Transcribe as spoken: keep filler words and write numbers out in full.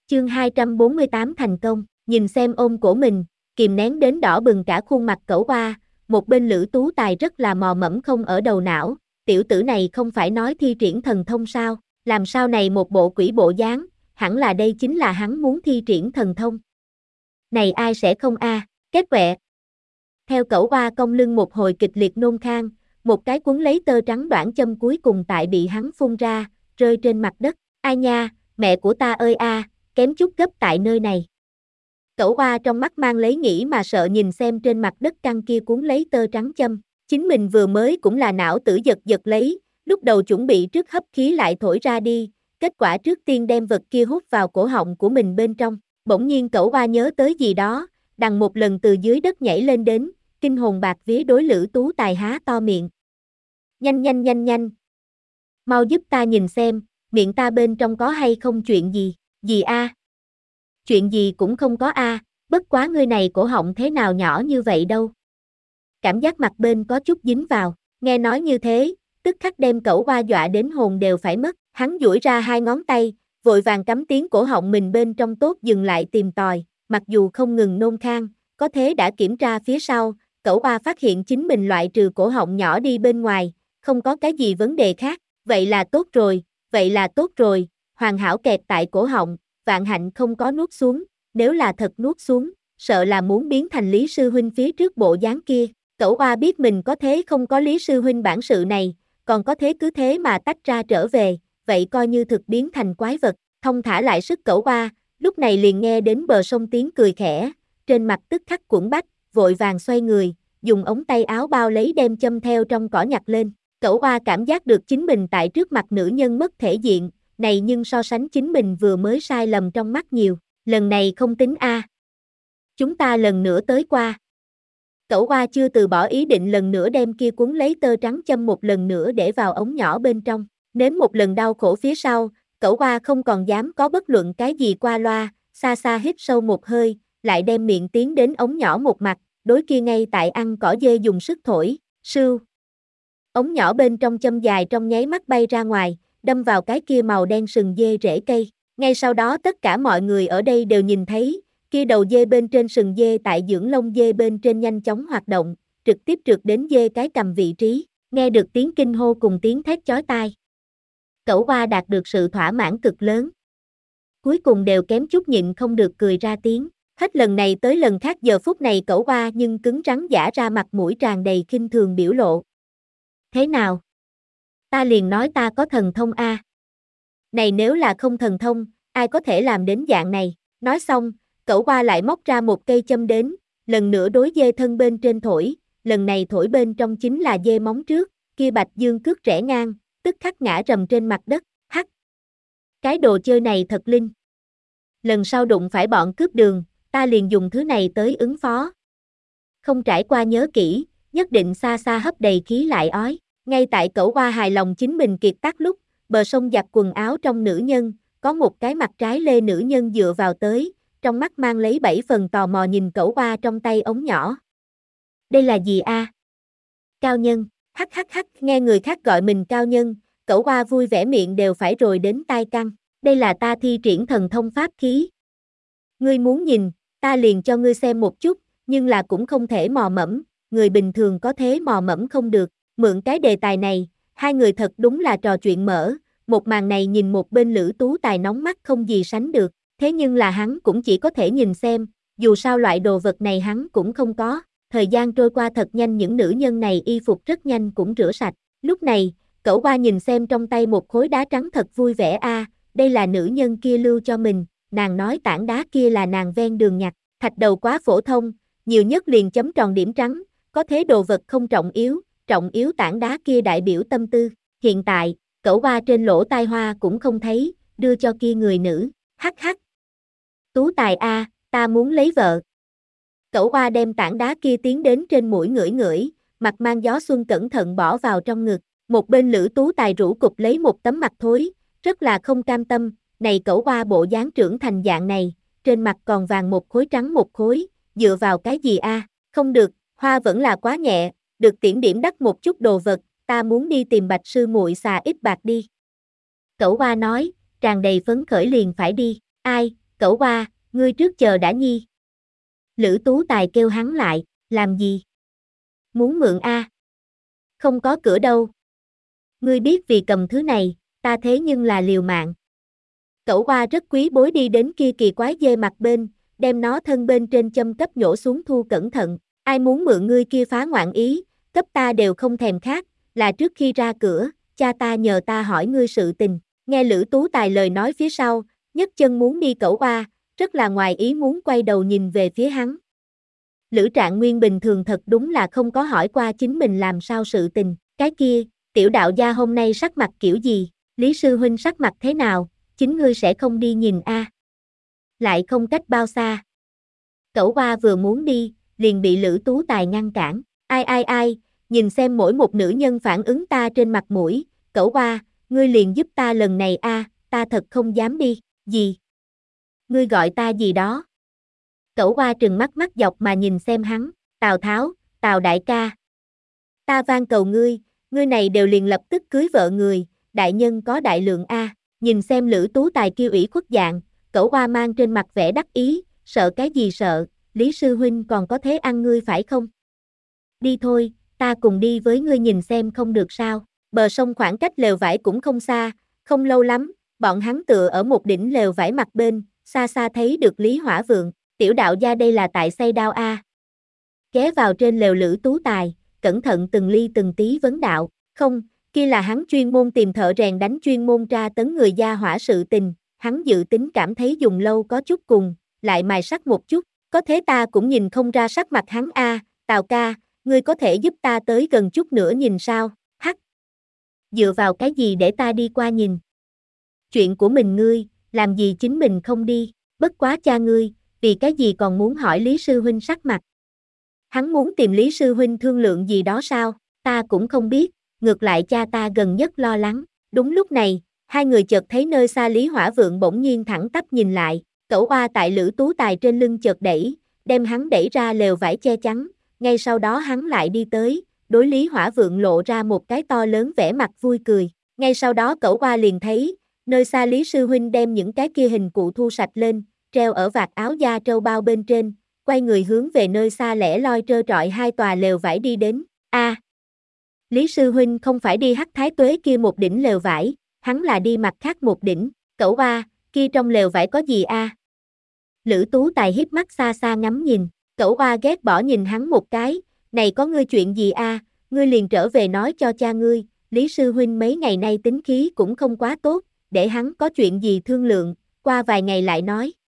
Chương hai trăm bốn mươi tám thành công, nhìn xem ôm cổ mình, kìm nén đến đỏ bừng cả khuôn mặt Cẩu Oa, một bên Lữ Tú Tài rất là mò mẫm không ở đầu não, tiểu tử này không phải nói thi triển thần thông sao, làm sao này một bộ quỷ bộ dáng, hẳn là đây chính là hắn muốn thi triển thần thông. Này ai sẽ không a, à? Kết quẹ. Theo Cẩu Oa cong lưng một hồi kịch liệt nôn khan, một cái cuốn lấy tơ trắng đoạn châm cuối cùng tại bị hắn phun ra, rơi trên mặt đất, ai nha, mẹ của ta ơi a, à, kém chút gấp tại nơi này. Cẩu Oa trong mắt mang lấy nghĩ mà sợ nhìn xem trên mặt đất căng kia cuốn lấy tơ trắng châm, chính mình vừa mới cũng là não tử giật giật lấy, lúc đầu chuẩn bị trước hấp khí lại thổi ra đi, kết quả trước tiên đem vật kia hút vào cổ họng của mình bên trong, bỗng nhiên Cẩu Oa nhớ tới gì đó, đằng một lần từ dưới đất nhảy lên đến, kinh hồn bạt vía đối Lữ Tú Tài há to miệng. Nhanh nhanh nhanh nhanh. Mau giúp ta nhìn xem, miệng ta bên trong có hay không chuyện gì, gì a? À? Chuyện gì cũng không có a, à, bất quá ngươi này cổ họng thế nào nhỏ như vậy đâu. Cảm giác mặt bên có chút dính vào, nghe nói như thế, tức khắc đem Cẩu Oa dọa đến hồn đều phải mất, hắn duỗi ra hai ngón tay, vội vàng cắm tiếng cổ họng mình bên trong tốt dừng lại tìm tòi, mặc dù không ngừng nôn khan, có thế đã kiểm tra phía sau, Cẩu Oa phát hiện chính mình loại trừ cổ họng nhỏ đi bên ngoài, không có cái gì vấn đề khác, vậy là tốt rồi, vậy là tốt rồi, hoàn hảo kẹt tại cổ họng, vạn hạnh không có nuốt xuống, nếu là thật nuốt xuống, sợ là muốn biến thành Lý Sư Huynh phía trước bộ dáng kia, Cẩu Oa biết mình có thế không có Lý Sư Huynh bản sự này, còn có thế cứ thế mà tách ra trở về, vậy coi như thực biến thành quái vật, thông thả lại sức Cẩu Oa, lúc này liền nghe đến bờ sông tiếng cười khẽ, trên mặt tức khắc cuộn bách, vội vàng xoay người, dùng ống tay áo bao lấy đem châm theo trong cỏ nhặt lên, Cẩu Oa cảm giác được chính mình tại trước mặt nữ nhân mất thể diện, này nhưng so sánh chính mình vừa mới sai lầm trong mắt nhiều, lần này không tính a. À. Chúng ta lần nữa tới qua. Cẩu Oa chưa từ bỏ ý định lần nữa đem kia cuốn lấy tơ trắng châm một lần nữa để vào ống nhỏ bên trong, nếm một lần đau khổ phía sau, Cẩu Oa không còn dám có bất luận cái gì qua loa, xa xa hít sâu một hơi, lại đem miệng tiến đến ống nhỏ một mặt, đối kia ngay tại ăn cỏ dê dùng sức thổi, sưu. Ống nhỏ bên trong châm dài trong nháy mắt bay ra ngoài, đâm vào cái kia màu đen sừng dê rễ cây. Ngay sau đó tất cả mọi người ở đây đều nhìn thấy, kia đầu dê bên trên sừng dê tại dưỡng lông dê bên trên nhanh chóng hoạt động, trực tiếp trượt đến dê cái cầm vị trí, nghe được tiếng kinh hô cùng tiếng thét chói tai. Cẩu Oa đạt được sự thỏa mãn cực lớn. Cuối cùng đều kém chút nhịn không được cười ra tiếng, hết lần này tới lần khác giờ phút này Cẩu Oa nhưng cứng rắn giả ra mặt mũi tràn đầy khinh thường biểu lộ. Thế nào? Ta liền nói ta có thần thông a. À. Này nếu là không thần thông, ai có thể làm đến dạng này? Nói xong, Cẩu Oa lại móc ra một cây châm đến, lần nữa đối dê thân bên trên thổi, lần này thổi bên trong chính là dê móng trước, kia Bạch Dương cước rẽ ngang, tức khắc ngã rầm trên mặt đất, hắc. Cái đồ chơi này thật linh. Lần sau đụng phải bọn cướp đường, ta liền dùng thứ này tới ứng phó. Không trải qua nhớ kỹ, nhất định xa xa hấp đầy khí lại ói. Ngay tại Cẩu Oa hài lòng chính mình kiệt tác lúc, bờ sông giặt quần áo trong nữ nhân, có một cái mặt trái lê nữ nhân dựa vào tới, trong mắt mang lấy bảy phần tò mò nhìn Cẩu Oa trong tay ống nhỏ. Đây là gì a? À? Cao nhân, hắc hắc hắc, nghe người khác gọi mình cao nhân, Cẩu Oa vui vẻ miệng đều phải rồi đến tai căng, đây là ta thi triển thần thông pháp khí. Ngươi muốn nhìn, ta liền cho ngươi xem một chút, nhưng là cũng không thể mò mẫm, người bình thường có thế mò mẫm không được. Mượn cái đề tài này, hai người thật đúng là trò chuyện mở, một màn này nhìn một bên Lữ Tú Tài nóng mắt không gì sánh được, thế nhưng là hắn cũng chỉ có thể nhìn xem, dù sao loại đồ vật này hắn cũng không có, thời gian trôi qua thật nhanh những nữ nhân này y phục rất nhanh cũng rửa sạch, lúc này, Cẩu Oa nhìn xem trong tay một khối đá trắng thật vui vẻ a, à, đây là nữ nhân kia lưu cho mình, nàng nói tảng đá kia là nàng ven đường nhặt, thạch đầu quá phổ thông, nhiều nhất liền chấm tròn điểm trắng, có thế đồ vật không trọng yếu. Trọng yếu tảng đá kia đại biểu tâm tư, hiện tại, Cẩu Oa trên lỗ tai hoa cũng không thấy, đưa cho kia người nữ, hắc hắc. Tú Tài a, à, ta muốn lấy vợ. Cẩu Oa đem tảng đá kia tiến đến trên mũi ngửi ngửi, mặt mang gió xuân cẩn thận bỏ vào trong ngực, một bên Lữ Tú Tài rũ cục lấy một tấm mặt thối, rất là không cam tâm, này Cẩu Oa bộ dáng trưởng thành dạng này, trên mặt còn vàng một khối trắng một khối, dựa vào cái gì a? À? Không được, hoa vẫn là quá nhẹ. Được tiễn điểm đắt một chút đồ vật, ta muốn đi tìm Bạch sư muội xà ít bạc đi. Cẩu Oa nói, tràn đầy phấn khởi liền phải đi, ai, Cẩu Oa, ngươi trước chờ đã nhi. Lữ Tú Tài kêu hắn lại, làm gì? Muốn mượn a? Không có cửa đâu. Ngươi biết vì cầm thứ này, ta thế nhưng là liều mạng. Cẩu Oa rất quý bối đi đến kia kỳ quái dê mặt bên, đem nó thân bên trên châm cấp nhổ xuống thu cẩn thận. Ai muốn mượn ngươi kia phá ngoạn ý, cấp ta đều không thèm khác, là trước khi ra cửa, cha ta nhờ ta hỏi ngươi sự tình. Nghe Lữ Tú Tài lời nói phía sau, nhấc chân muốn đi. Cẩu Oa, rất là ngoài ý muốn quay đầu nhìn về phía hắn. Lữ Trạng Nguyên bình thường thật đúng là không có hỏi qua chính mình làm sao sự tình. Cái kia, tiểu đạo gia hôm nay sắc mặt kiểu gì, Lý sư huynh sắc mặt thế nào, chính ngươi sẽ không đi nhìn a? Lại không cách bao xa. Cẩu Oa vừa muốn đi, liền bị Lữ Tú Tài ngăn cản. Ai ai ai, nhìn xem mỗi một nữ nhân phản ứng ta trên mặt mũi. Cẩu Oa, ngươi liền giúp ta lần này a, ta thật không dám đi. Gì? Ngươi gọi ta gì đó? Cẩu Oa trừng mắt mắt dọc mà nhìn xem hắn. Tào Tháo, Tào đại ca. Ta van cầu ngươi, ngươi này đều liền lập tức cưới vợ người, đại nhân có đại lượng a. Nhìn xem Lữ Tú Tài kêu ủy khuất dạng, Cẩu Oa mang trên mặt vẻ đắc ý, sợ cái gì sợ, Lý sư huynh còn có thế ăn ngươi phải không? Đi thôi, ta cùng đi với ngươi nhìn xem không được sao. Bờ sông khoảng cách lều vải cũng không xa, không lâu lắm, bọn hắn tựa ở một đỉnh lều vải mặt bên, xa xa thấy được Lý Hỏa Vượng. Tiểu đạo gia đây là tại xây đao a. Ghé vào trên lều Lữ Tú Tài, cẩn thận từng ly từng tí vấn đạo, không, kia là hắn chuyên môn tìm thợ rèn đánh chuyên môn tra tấn người gia hỏa sự tình, hắn dự tính cảm thấy dùng lâu có chút cùng, lại mài sắc một chút, có thế ta cũng nhìn không ra sắc mặt hắn a. Tào ca, ngươi có thể giúp ta tới gần chút nữa nhìn sao? Hắc. Dựa vào cái gì để ta đi qua nhìn? Chuyện của mình ngươi, làm gì chính mình không đi, bất quá cha ngươi, vì cái gì còn muốn hỏi Lý sư huynh sắc mặt? Hắn muốn tìm Lý sư huynh thương lượng gì đó sao? Ta cũng không biết, ngược lại cha ta gần nhất lo lắng. Đúng lúc này, hai người chợt thấy nơi xa Lý Hỏa Vượng bỗng nhiên thẳng tắp nhìn lại, Cẩu Oa tại Lữ Tú Tài trên lưng chợt đẩy, đem hắn đẩy ra lều vải che chắn, ngay sau đó hắn lại đi tới, đối Lý Hỏa Vượng lộ ra một cái to lớn vẻ mặt vui cười. Ngay sau đó Cẩu Oa liền thấy, nơi xa Lý sư huynh đem những cái kia hình cụ thu sạch lên, treo ở vạt áo da trâu bao bên trên, quay người hướng về nơi xa lẻ loi trơ trọi hai tòa lều vải đi đến. A, à, Lý sư huynh không phải đi Hắc Thái Tuế kia một đỉnh lều vải, hắn là đi mặt khác một đỉnh. Cẩu Oa, kia trong lều vải có gì a? À? Lữ Tú Tài híp mắt xa xa ngắm nhìn, Cẩu Oa ghét bỏ nhìn hắn một cái, này có ngươi chuyện gì a? À? Ngươi liền trở về nói cho cha ngươi, Lý sư huynh mấy ngày nay tính khí cũng không quá tốt, để hắn có chuyện gì thương lượng, qua vài ngày lại nói.